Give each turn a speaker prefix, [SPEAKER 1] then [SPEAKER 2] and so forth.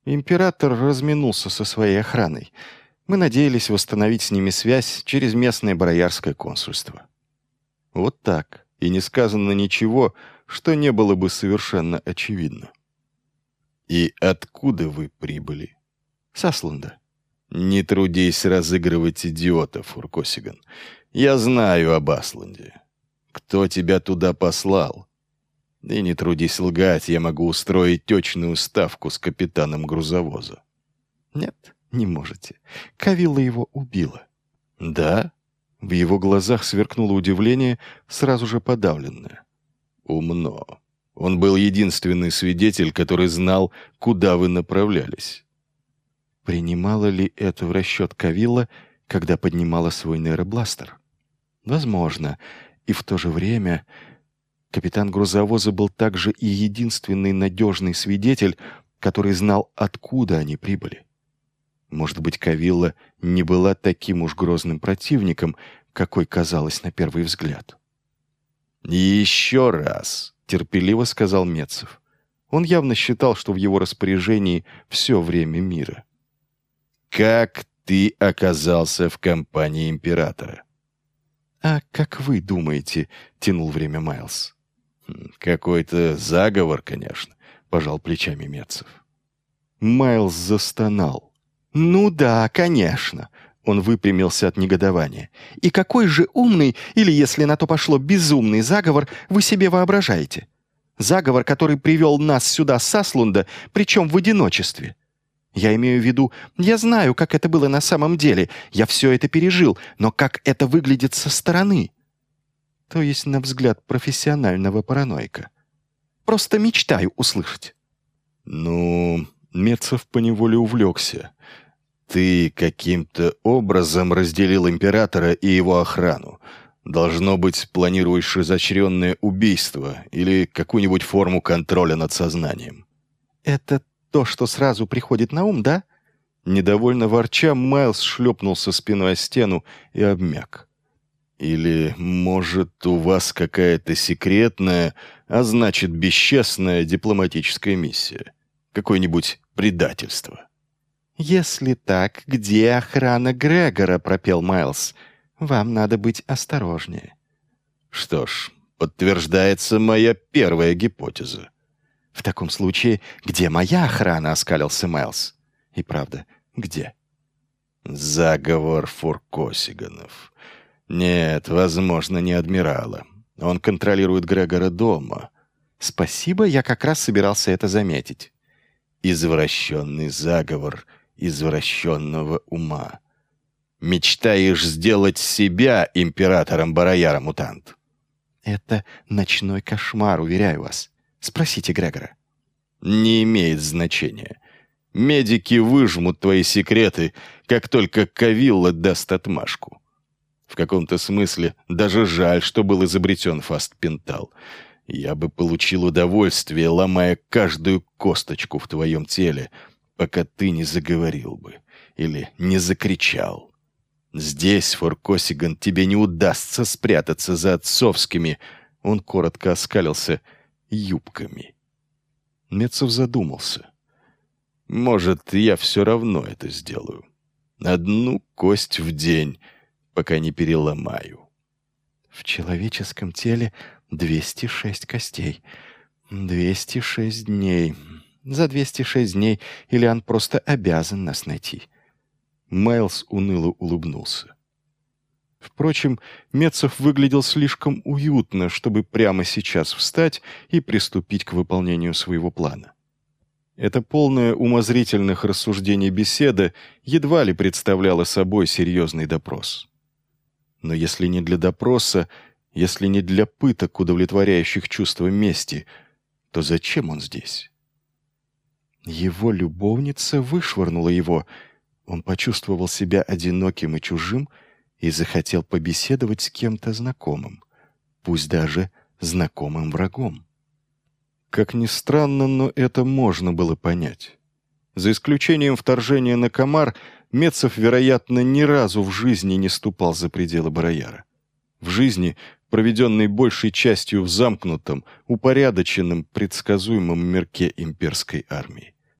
[SPEAKER 1] Император разминулся со своей охраной. Мы надеялись восстановить с ними связь через местное бароярское консульство. Вот так. И не сказано ничего, что не было бы совершенно очевидно. «И откуда вы прибыли?» «С Асланда». «Не трудись разыгрывать идиота, Фуркосиган. Я знаю об Асланде. Кто тебя туда послал? И не трудись лгать, я могу устроить точную ставку с капитаном грузовоза». «Нет, не можете. Кавилла его убила». «Да?» В его глазах сверкнуло удивление, сразу же подавленное. «Умно. Он был единственный свидетель, который знал, куда вы направлялись». Принимала ли это в расчет Кавилла, когда поднимала свой нейробластер? Возможно. И в то же время капитан грузовоза был также и единственный надежный свидетель, который знал, откуда они прибыли. Может быть, Кавилла не была таким уж грозным противником, какой казалось на первый взгляд. «Еще раз», — терпеливо сказал Мецев. Он явно считал, что в его распоряжении все время мира. «Как ты оказался в компании императора?» «А как вы думаете?» — тянул время Майлз. «Какой-то заговор, конечно», — пожал плечами Мецев. Майлз застонал. «Ну да, конечно!» Он выпрямился от негодования. «И какой же умный, или, если на то пошло, безумный заговор вы себе воображаете? Заговор, который привел нас сюда с Аслунда, причем в одиночестве. Я имею в виду, я знаю, как это было на самом деле, я все это пережил, но как это выглядит со стороны? То есть на взгляд профессионального параноика. Просто мечтаю услышать». «Ну...» Мецев поневоле увлекся. «Ты каким-то образом разделил императора и его охрану. Должно быть, планируешь изощренное убийство или какую-нибудь форму контроля над сознанием». «Это то, что сразу приходит на ум, да?» Недовольно ворча, Майлз шлепнулся спиной о стену и обмяк. «Или, может, у вас какая-то секретная, а значит, бесчестная дипломатическая миссия? Какое-нибудь предательство?» «Если так, где охрана Грегора?» — пропел Майлз. «Вам надо быть осторожнее». «Что ж, подтверждается моя первая гипотеза». «В таком случае, где моя охрана?» — оскалился Майлз. «И правда, где?» «Заговор Фуркосиганов. Нет, возможно, не адмирала. Он контролирует Грегора дома». «Спасибо, я как раз собирался это заметить». «Извращенный заговор извращенного ума. Мечтаешь сделать себя императором-барояра, мутант?» «Это ночной кошмар, уверяю вас. Спросите Грегора». «Не имеет значения. Медики выжмут твои секреты, как только Кавилла даст отмашку. В каком-то смысле даже жаль, что был изобретен фастпентал. Я бы получил удовольствие, ломая каждую косточку в твоем теле, пока ты не заговорил бы или не закричал. Здесь, Фуркосиган, тебе не удастся спрятаться за отцовскими, он коротко оскалился, юбками». Мецев задумался. «Может, я все равно это сделаю. Одну кость в день, пока не переломаю». «В человеческом теле 206 костей. 206 дней. За 206 дней Ильян просто обязан нас найти». Майлз уныло улыбнулся. Впрочем, Мецев выглядел слишком уютно, чтобы прямо сейчас встать и приступить к выполнению своего плана. Эта полная умозрительных рассуждений беседа едва ли представляла собой серьезный допрос. Но если не для допроса, если не для пыток, удовлетворяющих чувство мести, то зачем он здесь? Его любовница вышвырнула его. Он почувствовал себя одиноким и чужим и захотел побеседовать с кем-то знакомым, пусть даже знакомым врагом. Как ни странно, но это можно было понять. За исключением вторжения на Камар, Мецев, вероятно, ни разу в жизни не ступал за пределы Барояра. В жизни, проведенной большей частью в замкнутом, упорядоченном, предсказуемом мирке имперской армии.